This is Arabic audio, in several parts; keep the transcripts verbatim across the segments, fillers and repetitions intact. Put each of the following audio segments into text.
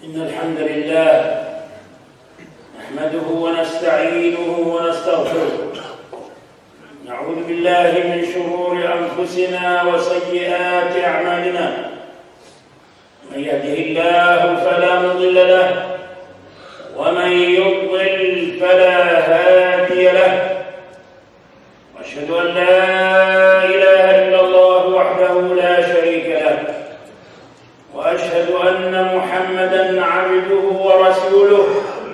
إن الحمد لله نحمده ونستعينه ونستغفره، نعوذ بالله من شرور أنفسنا وسيئات أعمالنا، من يهده الله فلا مضل له ومن يضلل فلا هادي له، وأشهد أن لا إله إلا الله وحده لا شريك له، وأشهد أن محمدًا عبده ورسوله.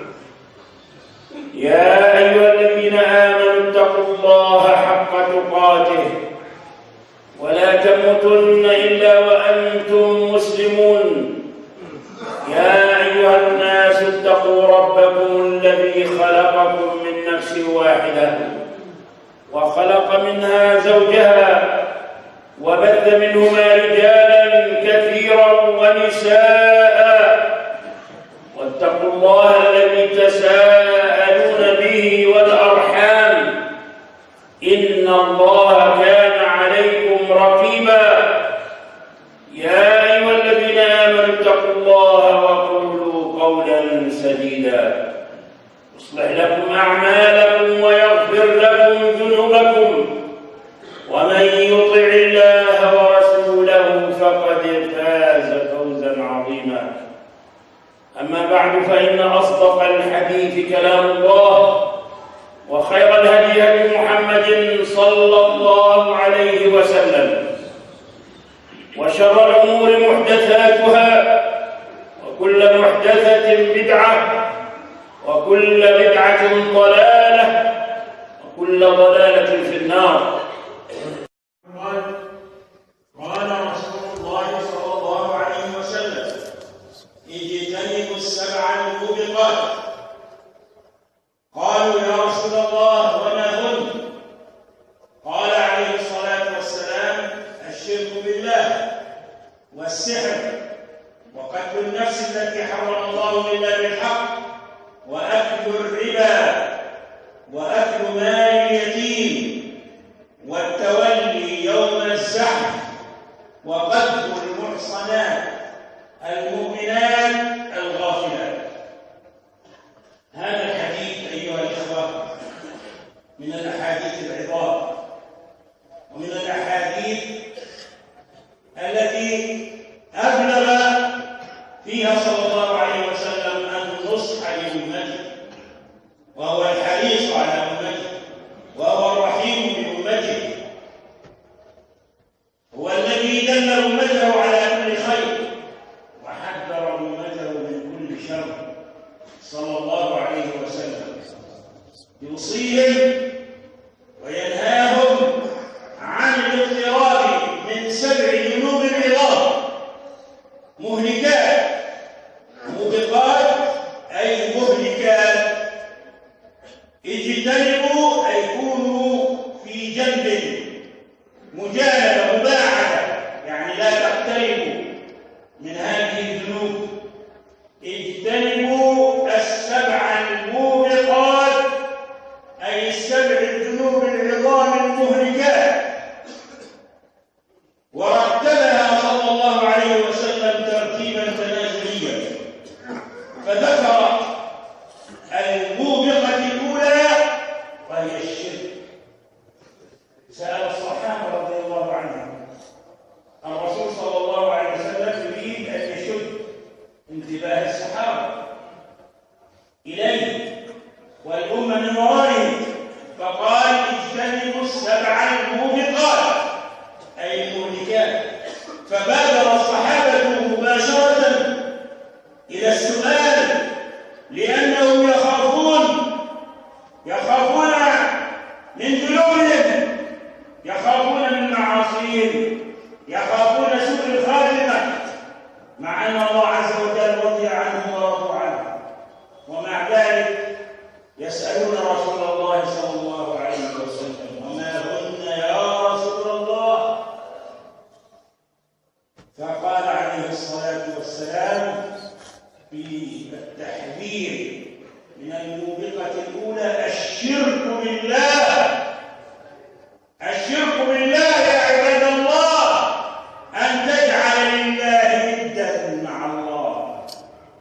يا أيها الذين آمنوا اتقوا الله حق تقاته ولا تموتن إلا وأنتم مسلمون. يا أيها الناس اتقوا ربكم الذي خلقكم من نفس واحدة وخلق منها زوجها وبث منهما رجالا كثيرا ونساء، واتقوا الله الذي تساءلون به والأرحام، إن الله كان عليكم رقيبا. يا أيها الذين آمنوا اتقوا الله وقولوا قولا سديدا يصلح لكم أعمالكم ويغفر لكم ذنوبكم، ومن يطع الله ورسوله فقد فاز فوزا عظيما. أما بعد، فإن أصدق الحديث كلام الله، وخير الهدي هدي محمد صلى الله عليه وسلم، وشر الأمور محدثاتها، وكل محدثة بدعة، وكل بدعة ضلالة، وكل ضلالة في النار. قال رسول الله صلى الله عليه وسلم: اجتنبوا السبع الموبقات. قالوا: يا رسول الله وما هن؟ قال عليه الصلاة والسلام: الشرك بالله، والسحر، وقتل النفس التي حرم الله إلا بالحق، وأكل الربا، وأكل مال اليتيم، والتولي يوم الزحف، وقذف المحصنات المؤمنات الغافلات. هذا الحديث أيها الإخوة من الأحاديث العظام، ومن الأحاديث التي أبلغ فيها صلى الله عليه وسلم النصح لأمته، وهو الحريص على أمته، وهو الرحيم بأمته، هو الذي دل أمته على كل خير وحذر أمته من كل شر صلى الله عليه وسلم، يوصيهم وينهاهم عن الاقتراب من سبع ذنوب عظام مهلكات. موبقات أي مهلكات. اجتنبوا أي كونوا في جنب، مجانبة، مباعدة، يعني لا تقتربوا من هذه الذنوب. اجتنبوا السبع الموبقات أي السبع الذنوب العظام المهلكات. ورتبها صلى الله عليه وسلم ترتيبا تنازليا، فذكر الموبقة الأولى وهي الشرك. سأل الصحابة رضي الله عنهم الرسول صلى الله عليه وسلم يريد أن يشد انتباه الصحابة إليه والأمة من ورائه، فقال: اجتنبوا السبع الموبقات أي المهلكات. فبادر الصحابة مباشرة إلى السؤال، لأنهم يخافون يخافون من ذنوبهم، يخافون من معاصيهم، يخافون سوء الخاتمة، مع أن الله عز وجل رضي عنهم ورضوا عنه، ومع ذلك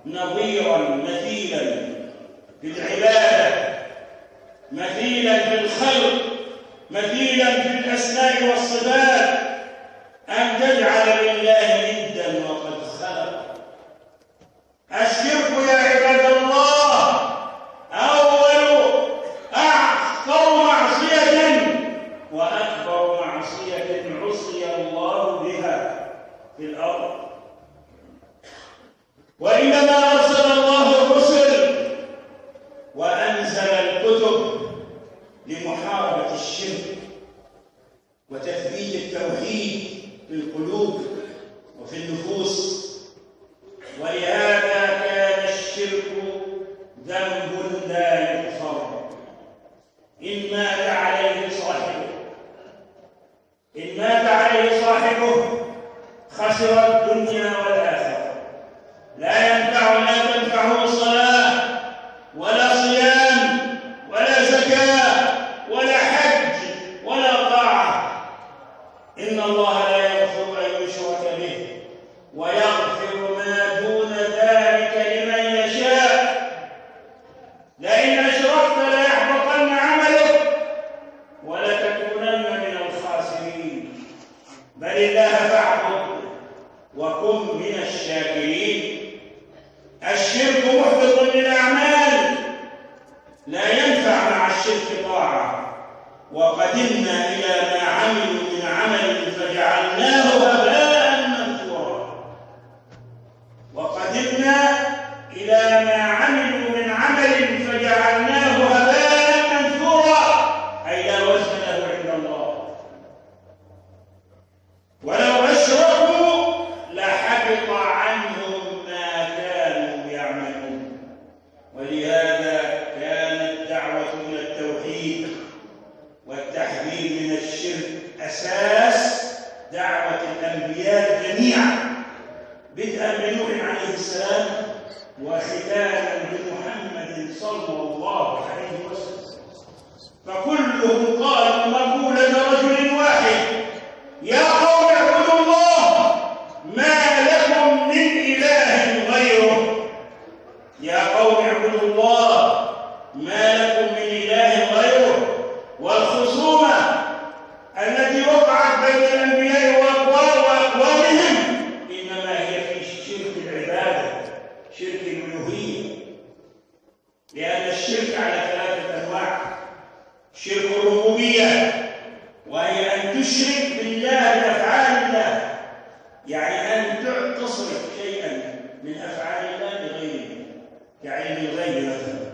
نظيرا مثيلا في العبادة، مثيلا في الخلق، مثيلا في الأسماء والصفات، أن تجعل لله ندا وقد خلق. الشرك يا عباد الله أول أخطر معصية وأكبر معصية عصي الله بها في الأرض. وإنما أرسل الله الرسل وأنزل الكتب لمحاربة الشرك وتثبيت التوحيد في القلوب وفي النفوس. ولهذا كان الشرك ذنب لا يغفر إن مات عليه صاحبه، إن مات عليه صاحبه خسر الدنيا والآخرة. لا ينفع لا تنفعه صلاة ولا صيام ولا زكاة ولا حج ولا طاعة. إن الله لا يغفر أن يشرك به ويغفر ما دون ذلك لمن يشاء. لئن أشركت ليحبطن عملك ولتكونن من الخاسرين. بل الله فاعبد وكن من الشاكرين. الشرك محبط للأعمال، لا ينفع مع الشرك طاعة. وقدمنا إلى ما عملوا من عمل فجعلناه هباء منثورا. وقدمنا إلى ما عملوا من عمل فجعلناه هباء منثورا، أي لا وزن له عند الله. ولو أشركوا لحبط عنهم ما كانوا يعملون. ولهذا كانت الدعوة إلى التوحيد والتحذير من الشرك أساس دعوة الأنبياء جميعا، بدءا بنوح عليه السلام وختاما بمحمد صلى الله عليه وسلم. فكلهم قالوا مقولة رجل واحد: يا قوم اعبدوا الله ما لكم من إله غيره. يا قوم اعبدوا الله ما لكم من إله غيره. والخصومة التي وقعت بين الأنبياء وأقوامهم إنما هي في شرك العبادة، شرك الألوهية. لأن الشرك على ثلاثة أنواع: شرك الربوبية، وهي أن تشرك بالله بأفعال الله، يعني أن تصرف شيئا من أفعال الله لغيره، كعلم الغيب مثلا،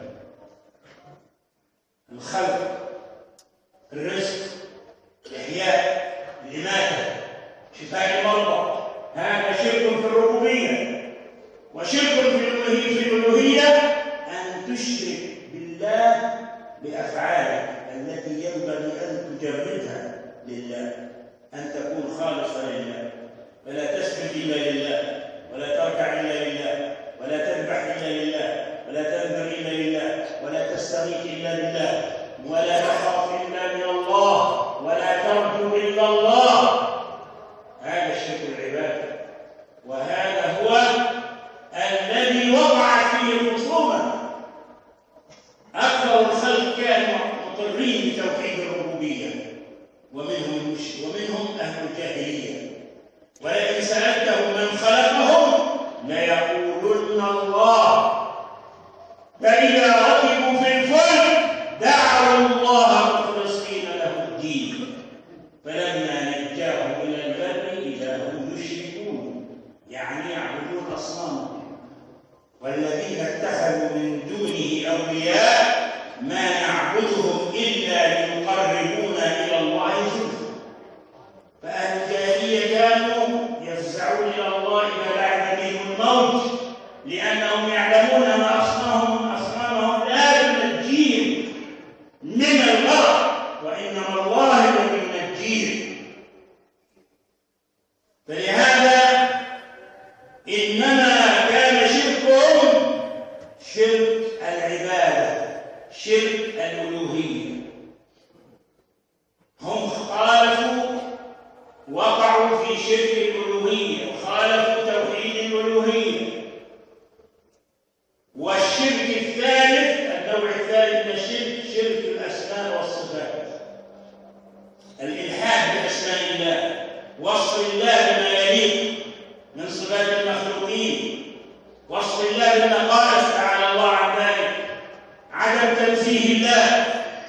الخلق، الرزق، الإحياء، الإماتة، شفاء المرضى. هذا شرك في الربوبية. وشرك في الألوهية أن تشرك بالله بأفعالك التي ينبغي أن تجردها لله، أن تكون خالصة لله، ولا تسجد إلا لله، ولا تركع إلا لله، ولا تذبح إلا لله، ولا تنذر إلا لله، ولا تستغيث إلا لله، ولا تخاف إلا من الله، ولا ترجو إلا الله. هذا الشرك العبادة، وهذا هو الذي وقعت فيه الخصومة. أكثر الخلق كانوا مقرين بتوحيد الربوبية، ومنهم ومنهم أهل الجاهلية. ولئن سألتهم من خلقهم ليقولن الله. فإذا ركبوا في الفلك دعوا الله مخلصين له الدين، فلما نجاهم إلى البر إذا هم يشركون، يعني يعبدون أصناما. والذين اتخذوا من دونه أولياء ما نعبدهم إلا ليقربونا إلى الله زلفى. فأهل الجاهلية كانوا يفزعون إلى الله إذا لعب بهم الموت، لأنهم يعلمون ما أصنامهم أصنامهم لا ينجيهم من الغرق، وإنما الله الذي ينجيهم. فلهذا إنما كان شركهم شرك العبادة، شرك الألوهية. هم خالفوا، وقعوا في شرك الألوهية وخالفوا توحيد الألوهية. هذه النقائص تعالى الله عن ذلك عدم تنزيه الله،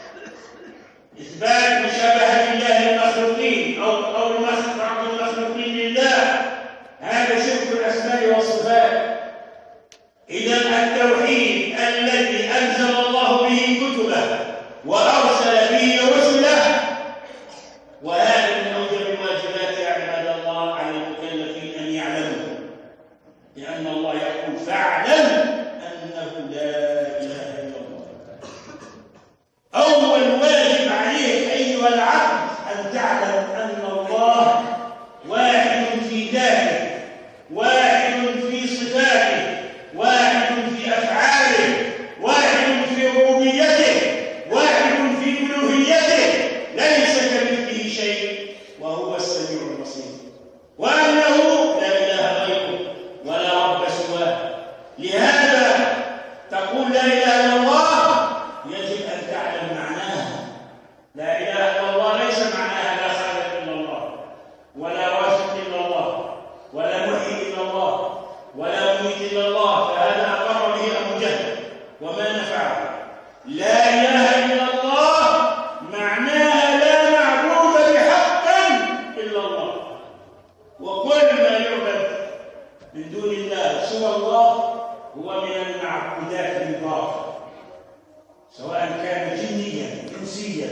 إثبات مشابهة الله للمخلوقين أو أو بعض المخلوقين لله، هذا شرك الأسماء والصفات. إذا التوحيد الذي أنزل الله به كتبه وأرسل به رسله، وهذا من أوجب الواجبات يا عباد الله على المكلفين أن يعلموا، لأن الله يقول فاعلم أنه لا إله إلا الله. أول واجب عليك أيها العبد أن تعلم أن الله واحد في ذاته، واحد في صفاته، واحد في أفعاله، واحد في ربوبيته، واحد في ألوهيته، ليس كمثله شيء وهو السميع البصير، وأنه لا إله غيره ولا رب سواه. لهذا تقول لا إله إلا الله، يجب أن تعلم معناها. لا إله إلا الله ليس معناها لا خالق إلا الله، ولا رازق إلا الله، ولا محيي إلا الله، ولا مميت إلا الله، فهذا أقر به أبو جهل وما نفعه. لا إله إلا الله معناها لا معبود بحق إلا الله، وكل ما يعبد من دون الله سوى الله هو من المعبودات الباطلة، سواء كان جنيا انسيا،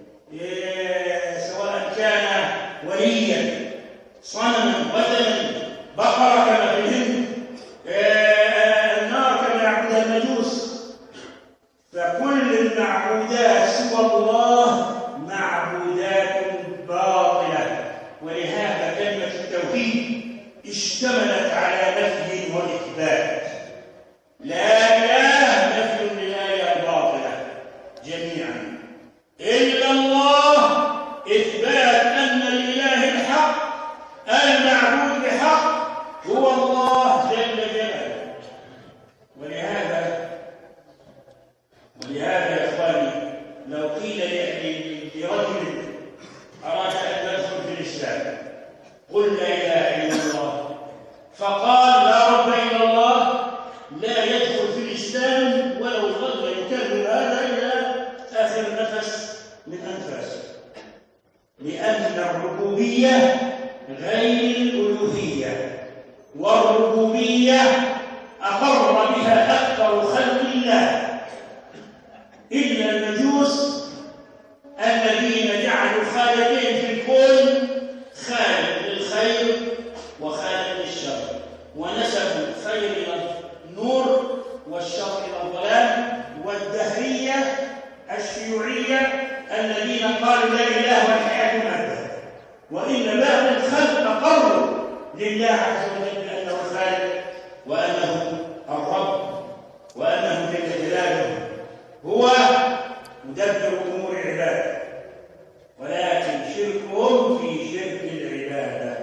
سواء كان وليا صنما وثنا بقره كما في الهند، النار كما يعبدها المجوس. فكل المعبودات سوى الله معبودات باطله، ولهذا كلمه التوحيد اشتملت على نفي واثبات. لا اله نفي للاله الباطله جميعا، الا الله اثبات ان الاله الحق المعبود بحق هو الله جل جلاله. ولهذا ولهذا يا اخواني لو قيل لرجل اراد ان يدخل في الاسلام قل لا اله الا الله، فقال لا رب الا الله، لا يدخل في الاسلام ولو ظل يكرر هذا الى اخر نفس من انفاسه، لان الربوبيه غير الالوهيه، والربوبيه اقر بها اكثر خلق الله الا المجوس الذين جعلوا خالقين في الكون، خالق للخير وخالق للشر، ونسبوا الخير الى النور والشر الى الظلام. والدهريه الشيوعيه الذين قالوا لا اله والحياه ماده، وان باقي الخلق اقروا لله عز وجل بانه الخالق وانه الرب وانه جل جلاله هو مدبر امور العباد، ولكن شركهم في شرك العباده.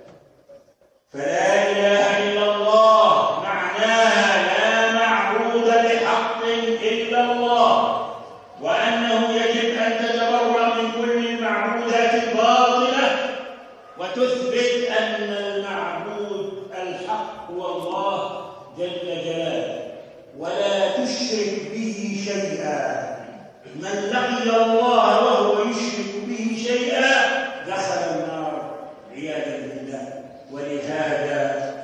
فلا اله الا الله معناها لا معبود بحق الا الله، وانه يجب ان تتبرأ من كل المعبودات الباطله وتثبت ان المعبود الحق هو الله جل جلاله، ولا تشرك به شيئا. من لقي الله وهو يشرك به شيئا دخل النار عياذا بالله. ولهذا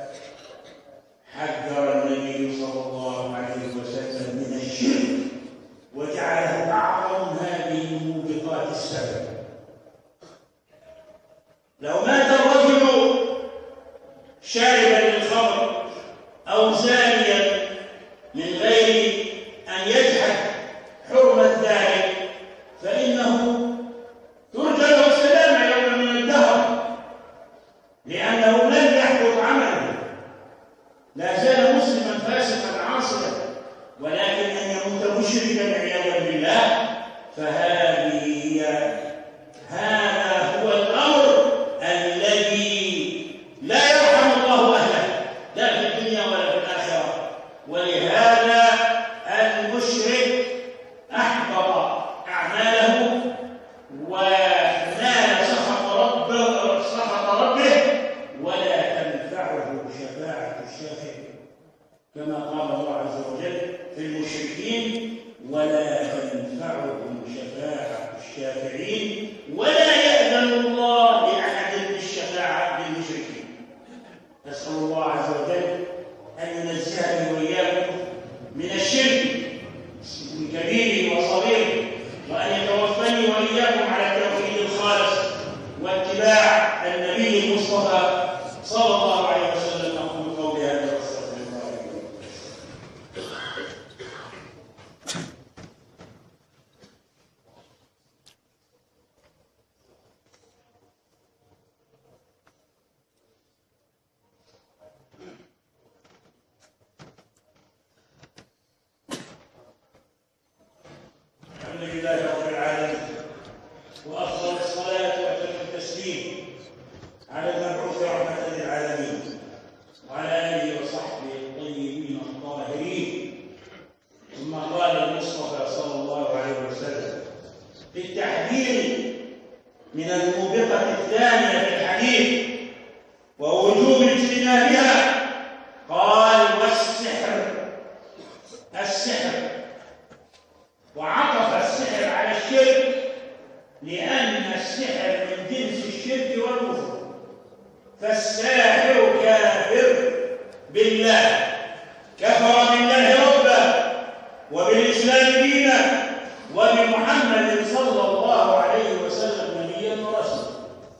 حذر النبي صلى الله عليه وسلم من الشرك وجعله اعظم هذه موبقات السبب. لو مات الرجل شاربا للخمر او زانيا من غير ان يجحد حرمه ذلك فانه كما قال الله عز وجل في المشركين: ولا تنفعهم شفاعة الشافعين ولا يأذن الله لأحد بالشفاعة للمشركين. نسأل الله عز وجل أن ينزهني وإياكم من الشرك من كبيره وصغيره، وأن يتوفني وإياكم على التوحيد الخالص واتباع النبي المصطفى صلى الله عليه وسلم. أقول قولي هذا وأستغفر الله لي. الحمد لله رب العالمين، وأفضل الصلاة وأتم التسليم على المبعوث رحمة للعالمين وعلى آله وصحبه الطيبين الطاهرين. ثم قال المصطفى صلى الله عليه وسلم في التحذير من الموبقة الثانية في الحديث ووجوب اجتنابها، قال: والسحر. السحر، وعطف السحر على الشرك لأن السحر من جنس الشرك والكفر، فالساحر كافر بالله، كفر بالله ربا وبالإسلام دينا وبمحمد صلى الله عليه وسلم نبيا ورسولا.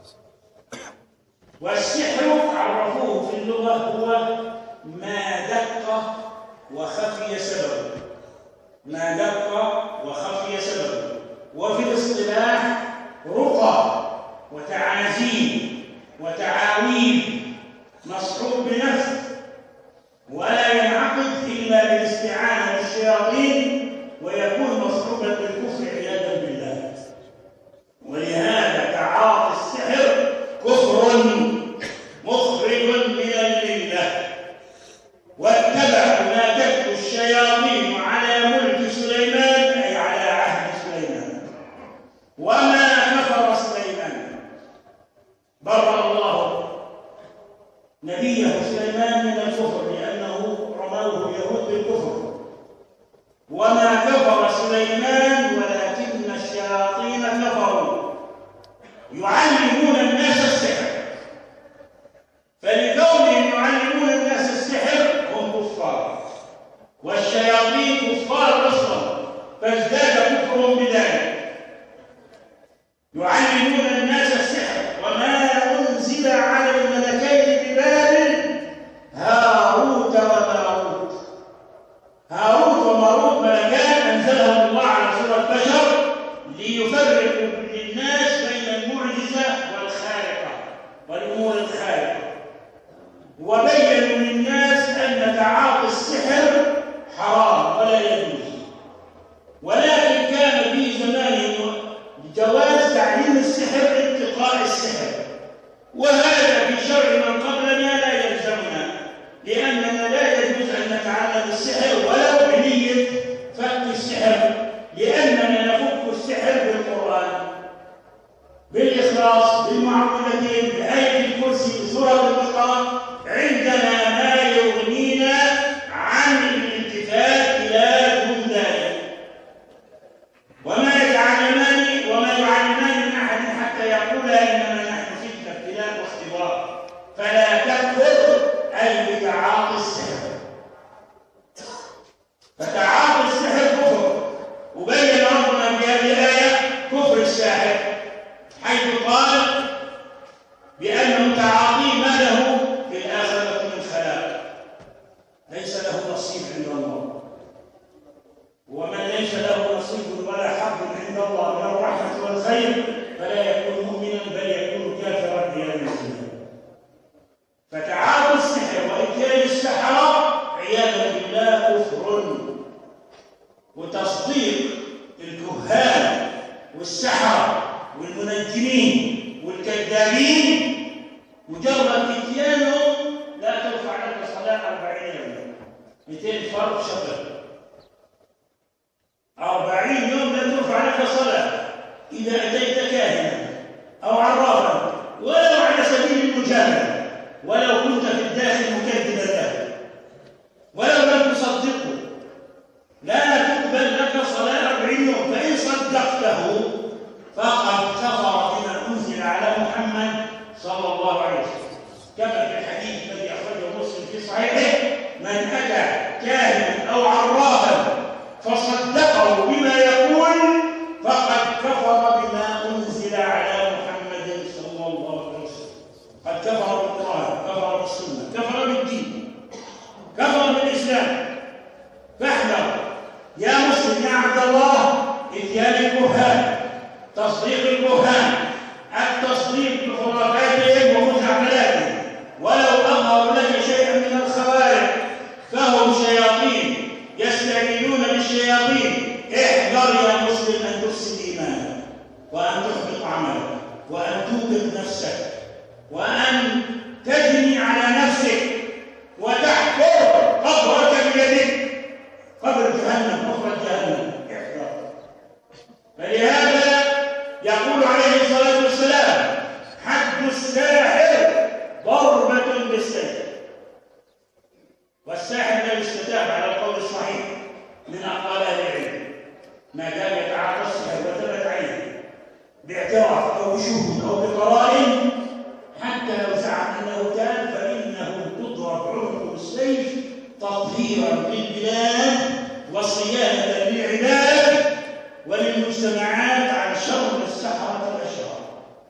والسحر عرفوه في اللغة هو ما دق وخفي سببه، ما دق وخفي سببه. وفي الاصطلاح رقى وتعازيم وتعاويذ مصحوب بنفس، ولا ينعقد إلا بالاستعانة بالشياطين، ويكون مصحوبا بالكفر عياذا بالله. ولهذا تعاطي السحر كفر مخرج من المله. واتبعوا ما تتلو الشياطين على ملك سليمان، أي على عهد سليمان، وما كفر سليمان. برأ الله نبيه سليمان من الكفر لأنه رموه اليهود بالكفر. وما كفر سليمان ولكن الشياطين كفروا يعلمون الناس السحر. فلكونهم يعلمون الناس السحر هم كفار، والشياطين كفار اصلا، فازداد كفرهم بذلك. يعلمون الناس السحر. وما انزل على الملكين ببابل هاروت وماروت. هاروت وماروت ملكان انزلهم الله على صورة بشر ليفرقوا للناس بين المعجزة والخارقة والامور الخارقة، وبينوا للناس أن تعاطي السحر حرام ولا يجوز. ولكن كان في زمانهم جواز تعليم السحر اتقاء السحر، وهذا في شرع من قبلنا لا يلزمنا، لأننا لا يجوز أن نتعلم السحر ولو بنية فك السحر، لأننا نفك السحر بالقرآن، بالإخلاص، بالمعوذتين، بآية الكرسي، بسورة البقرة. عندنا ما يغنينا عن الالتفات إلى دون ذلك. وما يتعلمان وما يعلمان من أحد حتى يقولا إنما نحن فتنة ابتلاء واختبار، فلا تكفر أي بتعاطي السحر. فتعاطي السحر كفر، وبين ربنا في هذه الآية كفر الساحر، حيث قال بأنه تعاطي ما له في الآخرة من خلاق، ليس له نصيب عند الله. ومن ليس له نصيب ولا حظ عند الله من الرحمة والخير فلا يكون مؤمنا بل يكون كافرا عياذا بالله. فتعاطي السحر وإتيان السحرة عياذا بالله كفر، وتصديق الكهان والسحرة والمنجمين والكذابين مجرد اتيانهم لا ترفع لك صلاة أربعين يوما، مئتين فرض شهر، أربعين يوم لا ترفع لك صلاة إذا أتيت كاهنا أو عرافا، ولو على سبيل المجاملة، ولو كنت في الداخل مكذبا له، ولو أو عرافا فصدقه بما يقول فقد كفر بما أنزل على محمد صلى الله عليه وسلم. قد كفر بالقرآن، كفر بالسنة، كفر بالدين، كفر بالإسلام. فاحذر يا مسلم يا عبد الله إتيان الكهان، تصديق الكهان، التصديق بخرافاتهم ومزعملاتهم، ولو أظهروا لك شيئا من الخوارج فهم شياطين يستعينون بالشياطين. احذر يا مسلم أن تفسد إيمانك، وأن تحبط عملك، وأن توبق نفسك، وأن تجني على نفسك وتحفر قبرك بيدك، قبر جهنم، مخرج جهنم. احذر. فلهذا يقول عليه الصلاة والسلام: حد الساحر ضربة بالسيف. والساحر لا يستتاب على القول الصحيح من أقوال أهل العلم ما دام يتعاطى السحر وثبت عليه باعتراف أو بشهود أو بقرائن، حتى لو زعم أنه كان، فإنه تضرب عنقه بالسيف تطهيرا للبلاد وصيانة للعباد وللمجتمعات عن شر السحرة الأشرار.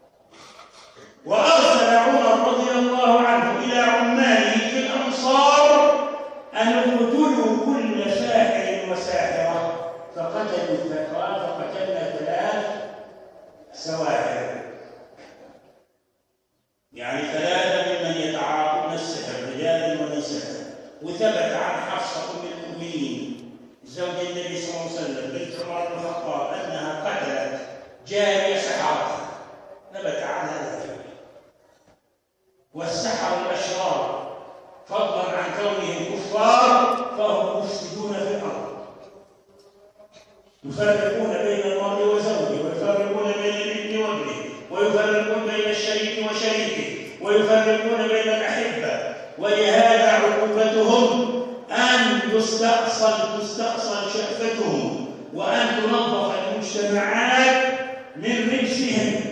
وأرسل عمر رضي الله عنه إلى عماله في الأمصار أن اقتلوا كل ساحر وساحرة، فقتلوا الثقات، فقتلنا ثلاث سواحر، يعني ثلاثة ممن يتعاطون السحر، رجال ونساء. وثبت عن حفصة أم المؤمنين زوج النبي صلى الله عليه وسلم بنت عمر بن الخطاب أنها قتلت جارية سحرة، ثبت عنها ذلك. والسحر الأشرار فضلا عن كونهم كفار فهم مفسدون في الأرض، يفرقون بين المرء وزوجه، ويفرقون بين الابن وابنه، ويفرقون بين الشريك وشريكه، ويفرقون بين الأحبة. ولهذا عقوبتهم أن يستأصل تستأصل شأفتهم، وأن تنظف المجتمعات من رجسهم.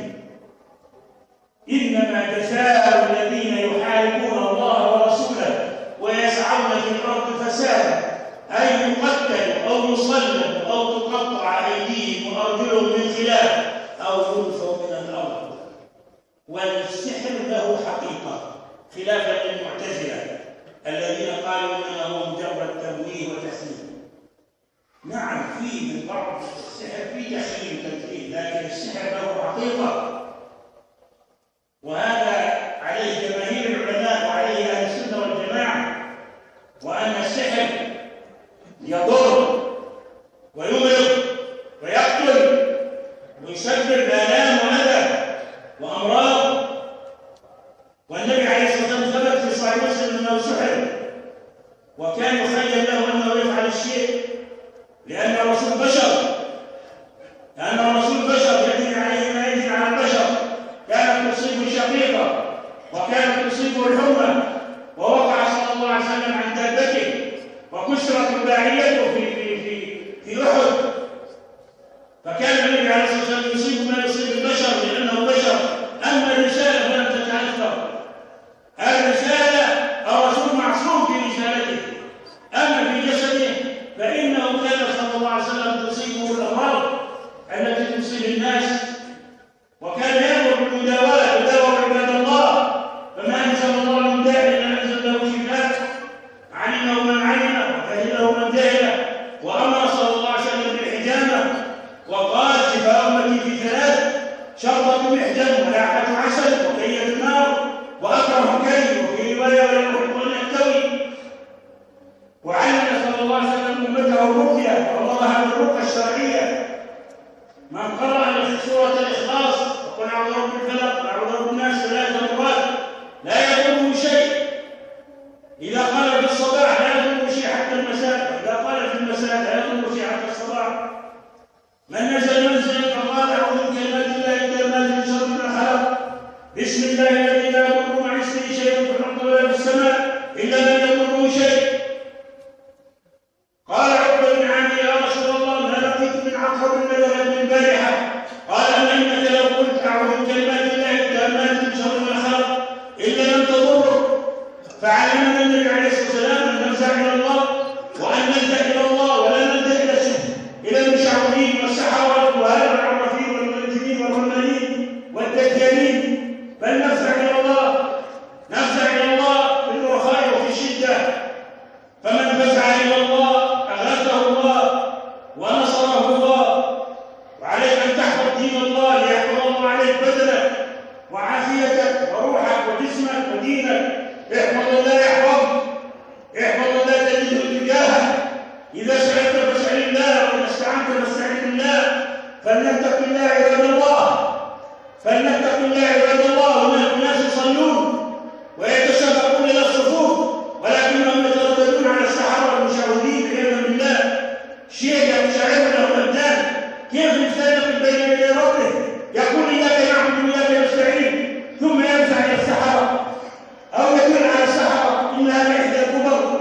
إنما جزاء الذين يحاربون الله ورسوله ويسعون في الأرض فسادا أن يقتلوا أو يصلبوا أو تقطع أيديهم وأرجلهم من خلاف أو ينفوا من الأرض. والسحر له حقيقة، خلافا للمعتزلة الذين قالوا إنه مجرد تمويه وتسليم. نعم، في من بعض السحر في تحليل وتمثيل، لكن السحر له حقيقة، وهذا عليه جماهير العلماء وعليه أهل السنة والجماعة، وأن السحر يضر ويمرض ويقتل ويسبب آلام وأذى وأمراض. والنبي عليه الصلاة والسلام ثبت في صحيح مسلم أنه سحر، وكان يخيل له أنه يفعل الشيء لأن الرسول بشر، لأن الرسول بشر يجري عليه ما يجري على البشر. كانت تصيبه الشقيقة وكانت تصيبه الحمى، ووقع صلى الله عليه وسلم عن دابته وكسرت رباعيته في في في في أحد. فكان النبي عليه الصلاة والسلام يصيب ما يصيب البشر لأنه بشر. أما الرسالة فلم تتأثر. الرسالة الرسول معصوم في رسالته، أما في جسده فإنه كان صلى الله عليه وسلم تصيبه الأمراض التي تصيب الناس، وكان يأمر بالمداواة، يداوى عباد الله. فما أنزل الله من داء إلا أنزل له شفاء، علمه من علمه وجهله من جهله. وأمر صلى الله عليه وسلم بالحجامة وقال: شفاء أمتي في ثلاث: شربة محجم، ولعقة عسل، وكية النار، وأكره كي. وفي رواية: ولا يحب أن يحتوي. وعلم صلى الله عليه وسلم أمته الرقية، وأمرها بالرقى الشرعية. من قرأ سورة الإخلاص وقل أعوذ برب الفلق وأعوذ برب الناس ثلاث مرات لا يضره شيء. إذا قال في الصباح لا يضره شيء حتى المساء، إذا قال في المساء لا يضره شيء حتى الصباح. من نزل منزلا فقال: أعوذ بكلمات الله التامات من شر ما خلق، بسم الله الذي لا يضر مع اسمه شيء في الأرض ولا في السماء إلا من يضره شيء. قال عقبة بن عامر: يا رسول الله، ما لقيت من عقرب نزلت من البارحة. قال: أما إنك لو قلت أعوذ بكلمات الله ونصره الله، وعليك أن تحفظ دين الله ليحفظ الله عليك بدنك وعافيتك وروحك وجسمك ودينك. احفظ الله يحفظك، احفظ الله تجده تجاهك. إذا سألت فاسأل الله، وإذا استعنت فاستعن بالله. فلنتق الله عباد الله، فلنتق الله عباد الله. هناك ناس يصلون ويتسابقون إلى الصفوف ولكنهم يترددون على السحرة والمشاهدين عياذا بالله. شيء يشعرنا الأبدان كيف يفترق بين يدي ربه، يقول إياك نعبد وإياك نستعين، ثم ينفع إلى السحرة أو يدل على السحرة إنها إحدى الكبر.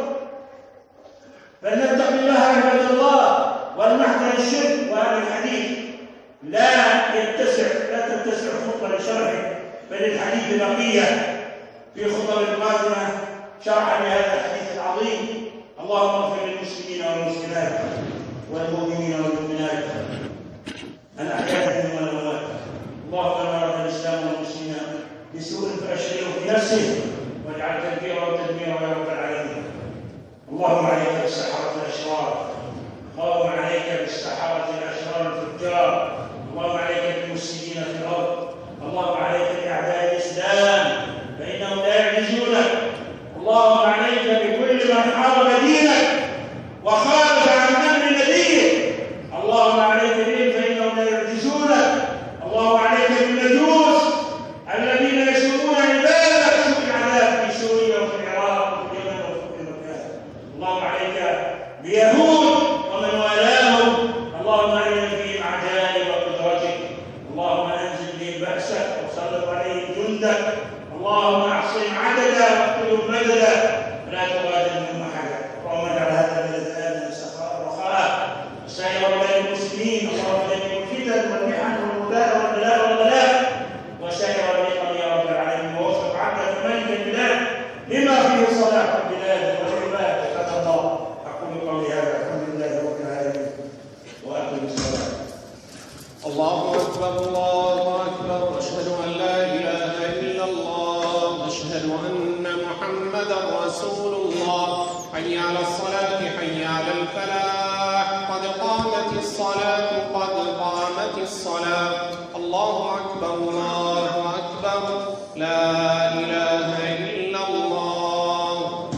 فلنتق الله عباد الله ولنحذر الشرك. وهذا الحديث لا يتسع لا تتسع خطة لشرحه، بل الحديث بقية في خطب القادمة شرحا لهذا الحديث العظيم. اللهم اغفر للمسلمين والمسلمات والمؤمنين والمؤمنات الأحياء منهم والأموات. اللهم من أراد الإسلام والمسلمين بسوء فأشغله في نفسه واجعل تدبيره وتدميره يا رب العالمين. اللهم عليك بالسحرة الأشرار، اللهم عليك بالسحرة الأشرار الفجار، اللهم عليك بالمفسدين في الأرض، اللهم عليك بأعداء الإسلام فإنهم لا يعجزونك، اللهم عليك بكل من حارب دينك وخالف عن أمر نبيك، اللهم عليك بهم فإنهم لا يعجزونك، اللهم عليك بالمجوس الذين يسوقون عبادك سوء العذاب في سوريا وفي العراق وفي اليمن وفي كل مكان، اللهم عليك بيهود ومن والاهم، اللهم أرنا فيهم عجائب قدرتك، اللهم أنزل بهم بأسك وسلط عليهم جندك، اللهم احصهم عددا واقتلهم بدلا ولا تغادر منهم احدا. اللهم اجعل هذا البلد امنا سخاء رخاء وسائر بلاد المسلمين، اللهم اجعل الفتن والمحن والوباء والبلاء والغلاء وسائر النقم يا رب العالمين، ووفق عبدك ملك البلاد لما فيه صلاح البلاد والعباد. عباد الله، اقول قولي هذا، الحمد لله رب العالمين واقم الصلاه. الله أكبر الله أكبر، أشهد أن لا إله إلا الله، أشهد أن محمدا رسول الله. حي على الصلاة حي على الفلاح، قد قامت الصلاة قد قامت الصلاة. الله أكبر الله أكبر، لا إله إلا الله.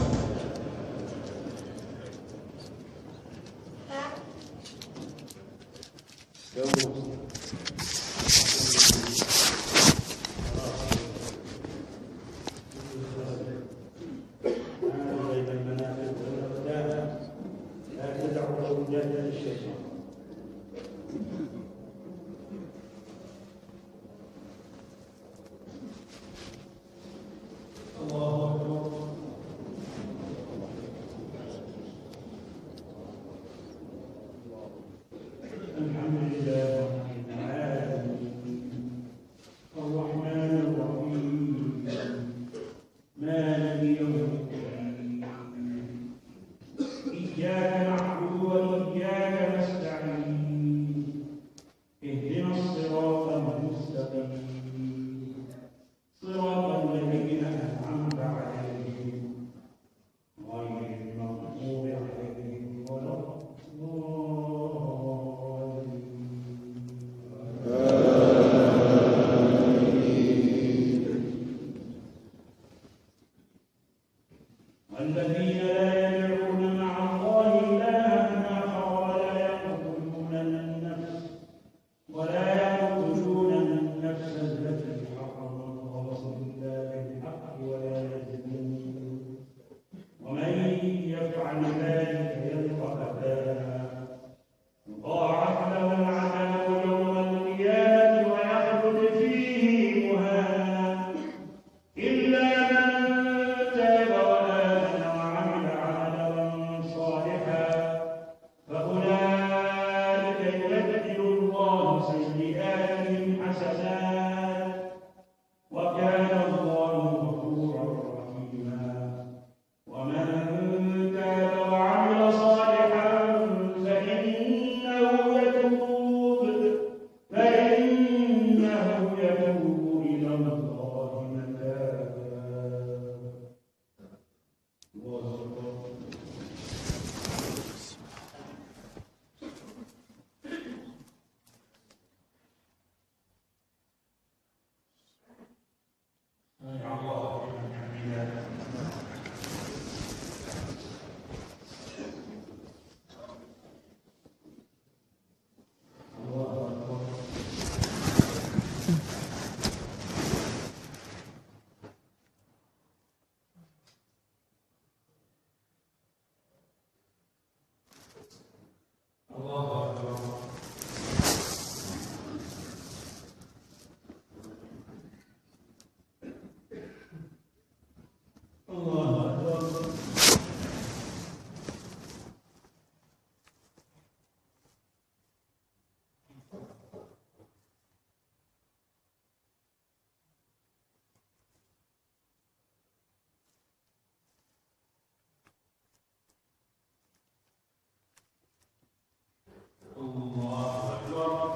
إياك نعبد وإياك نستعين الله أكبر. الله أكبر. الله أكبر.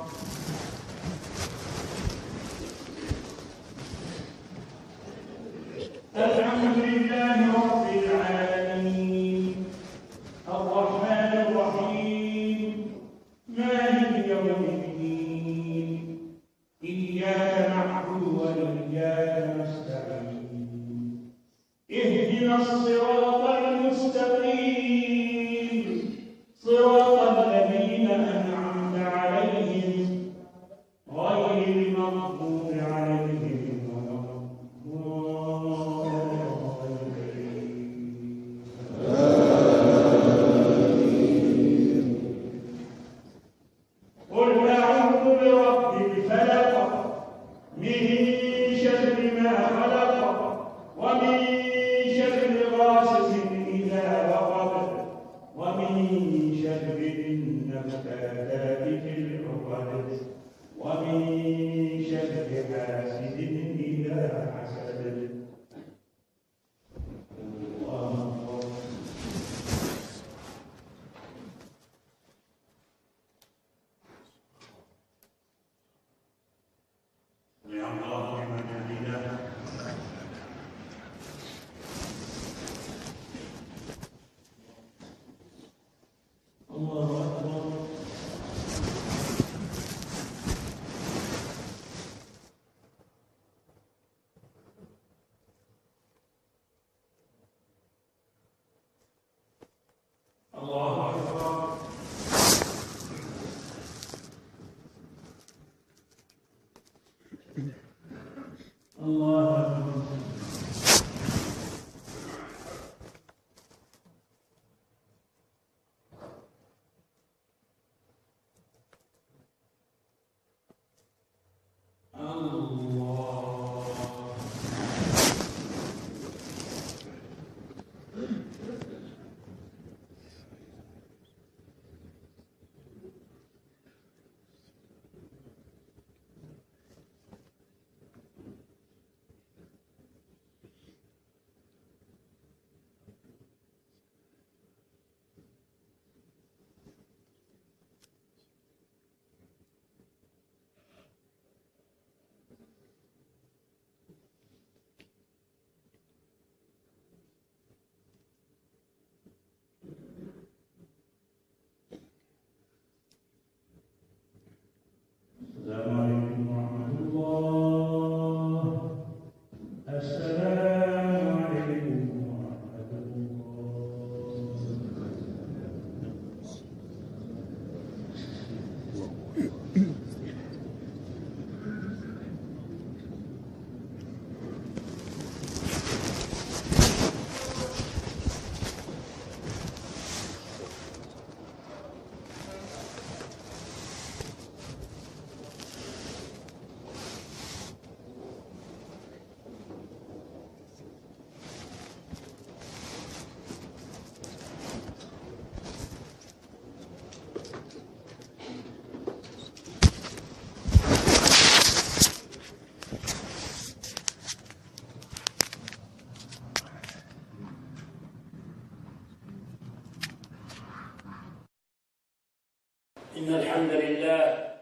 الحمد لله رب العالمين الرحمن الرحيم مالك يوم الدين إياك نعبد وإياك نستعين اهدنا الصراط المستقيم صراط الذين أنعمت عليهم غير المغضوب عليهم ولا الضالين. قل أعوذ برب الفلق من شر ما خلق ومن شر غاسق إذا وقب ومن شر النفاثات في العقد ومن شر حاسد إذا حسد. الله أكبر. سمع الله لمن حمده. الله أكبر. الله أكبر. الله أكبر. السلام عليكم ورحمة الله. السلام عليكم ورحمة إن الحمد لله